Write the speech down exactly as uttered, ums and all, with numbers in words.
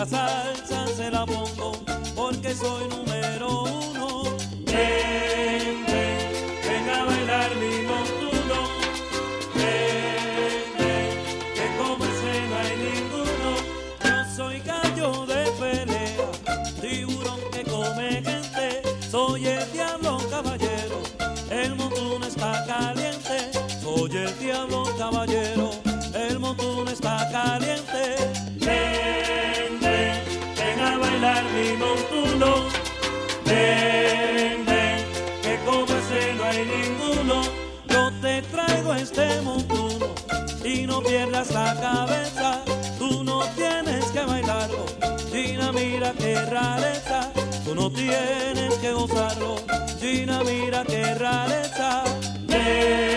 la salsa se la pongo porque soy número uno. Ven, ven, ven a bailar mi montuno. Ven, ven, que como ese no hay ninguno. Yo soy gallo de pelea, tiburón que come gente. Soy el diablo caballero, el montuno está caliente. Soy el diablo caballero, el montuno está caliente. Ven, ven, ven a bailar mi montuno. Ven, ven, que como ese no hay ninguno. Yo te traigo este montuno y no pierdas la cabeza. Tú no tienes que bailarlo, Gina, mira qué rareza. Tú no tienes que gozarlo, Gina, mira qué rareza. Ven,